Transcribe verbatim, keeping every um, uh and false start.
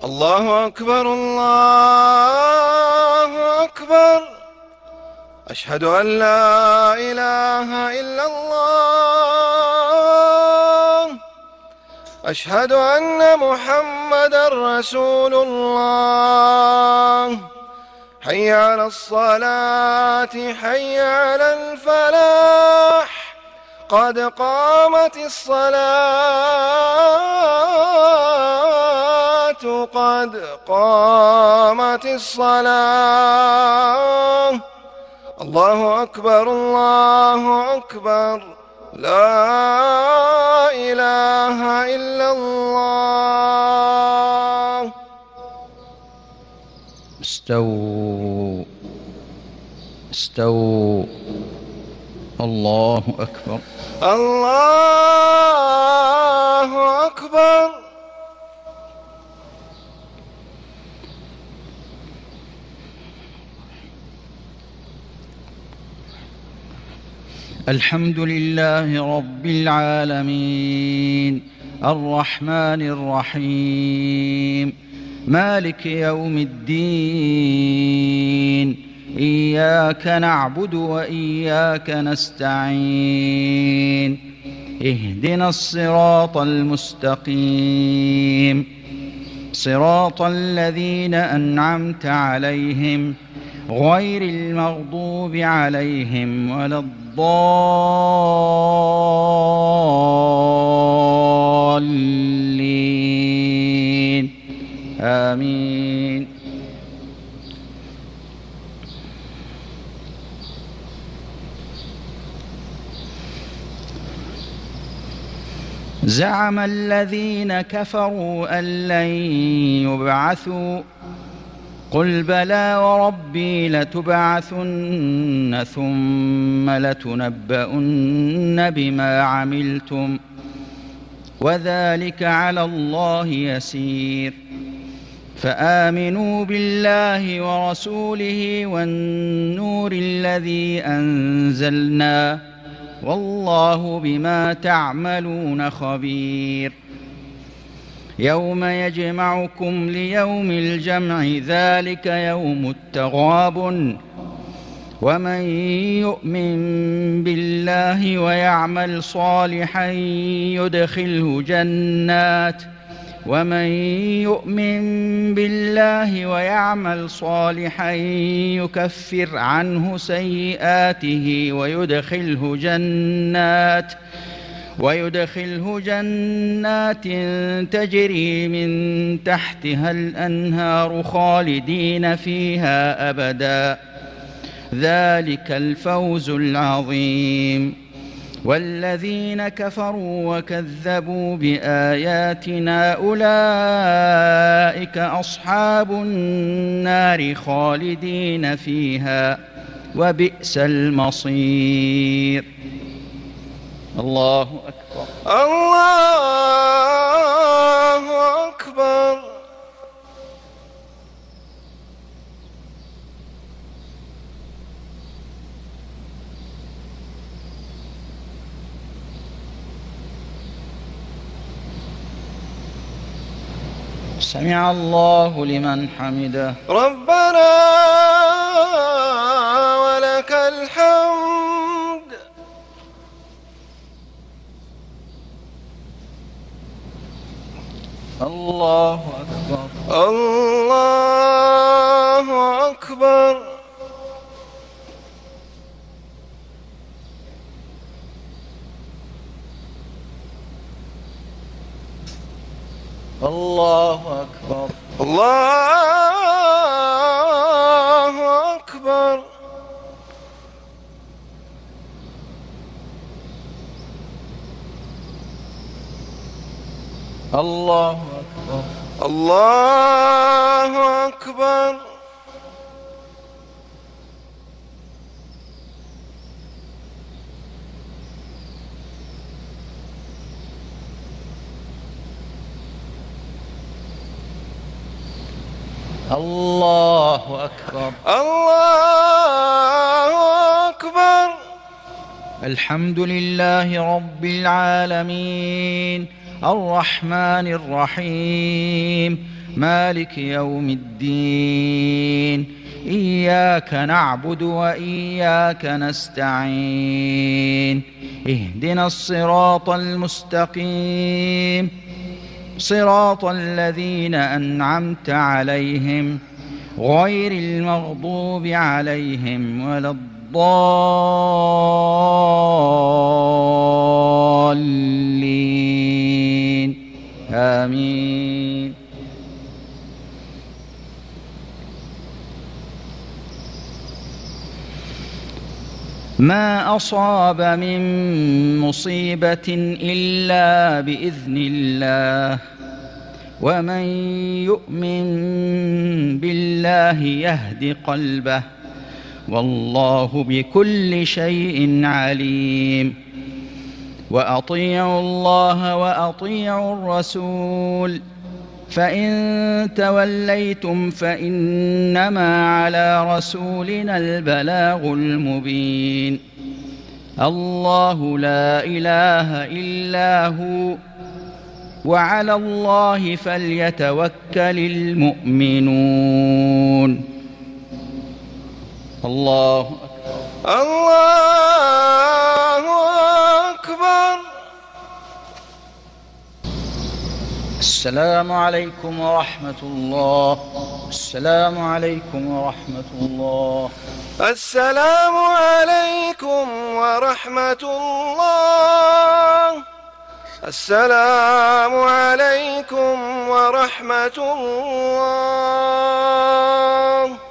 الله أكبر الله أكبر. أشهد أن لا إله إلا الله. أشهد أن محمدًا رسول الله. حي على الصلاة حي على الفلاح. قد قامت الصلاة قد قامت الصلاة. الله أكبر الله أكبر. لا إله إلا الله. استووا استووا. الله أكبر الله أكبر. الحمد لله رب العالمين الرحمن الرحيم مالك يوم الدين. إياك نعبد وإياك نستعين. اهدنا الصراط المستقيم صراط الذين أنعمت عليهم غير المغضوب عليهم ولا الضالين. آمين. زعم الذين كفروا أن لن يبعثوا قل بلى وربي لتبعثن ثم لتنبؤن بما عملتم وذلك على الله يسير. فآمنوا بالله ورسوله والنور الذي أنزلنا والله بما تعملون خبير. يوم يجمعكم ليوم الجمع ذلك يوم التغابن. ومن يؤمن بالله ويعمل صالحا يدخله جنات ومن يؤمن بالله ويعمل صالحا يكفر عنه سيئاته ويدخله جنات ويدخله جنات تجري من تحتها الأنهار خالدين فيها أبدا. ذلك الفوز العظيم. والذين كفروا وكذبوا بآياتنا أولئك أصحاب النار خالدين فيها وبئس المصير. الله أكبر الله أكبر. سمع الله لمن حمده. ربنا ولك الحمد. الله أكبر الله أكبر. الله أكبر الله أكبر. الله أكبر الله أكبر. الله أكبر الله أكبر. الحمد لله رب العالمين الرحمن الرحيم مالك يوم الدين إياك نعبد وإياك نستعين اهدنا الصراط المستقيم صراط الذين أنعمت عليهم غير المغضوب عليهم ولا الضالين آمين. ما أصاب من مصيبة إلا بإذن الله ومن يؤمن بالله يهد قلبه والله بكل شيء عليم. وأطيعوا الله وأطيعوا الرسول فإن توليتم فإنما على رسولنا البلاغ المبين. الله لا إله إلا هو وعلى الله فليتوكل المؤمنون. الله أكبر. الله أكبر. السلام عليكم ورحمة الله. السلام عليكم ورحمة الله. السلام عليكم ورحمة الله. السلام عليكم ورحمة الله.